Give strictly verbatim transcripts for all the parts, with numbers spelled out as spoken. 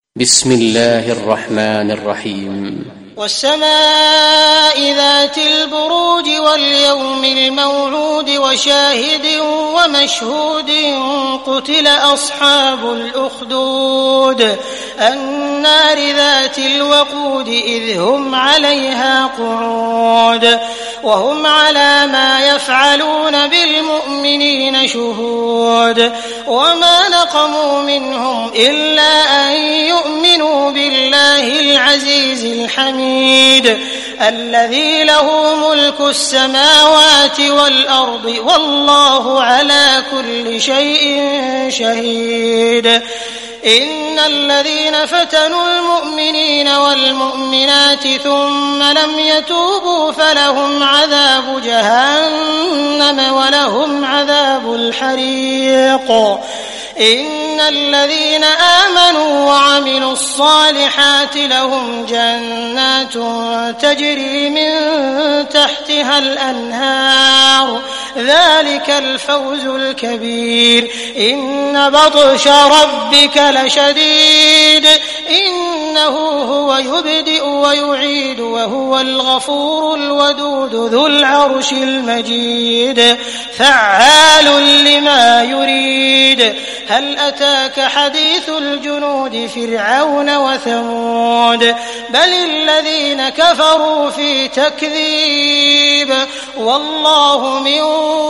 بسم الله الرحمن الرحيم. والسماء ذات البروج واليوم الموعود وشاهد ومشهود قتل أصحاب الأخدود النار ذات الوقود إذ هم عليها قعود وهم على ما يفعلون بالمؤمنين شهود وما نقموا منهم إلا أن يؤمنوا بالله العزيز الحميد الذي له ملك السماوات والأرض والله على كل شيء شهيد. إن الذين فتنوا المؤمنين والمؤمنات ثم لم يتوبوا فلهم عذاب جهنم ولهم عذاب الحريق. إن الذين آمنوا وعملوا الصالحات لهم جنات تجري من تحتها الأنهار ذلك الفوز الكبير. إن بطش ربك لشديد إنه هو يبدئ ويعيد وهو الغفور الودود ذو العرش المجيد فعال لما يريد. هل أتاك حديث الجنود فرعون وثمود بل الذين كفروا في تكذيب والله من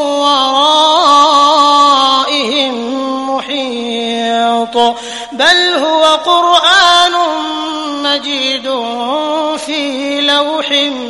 ورائهم محيط. بل هو قرآن مجيد في لوح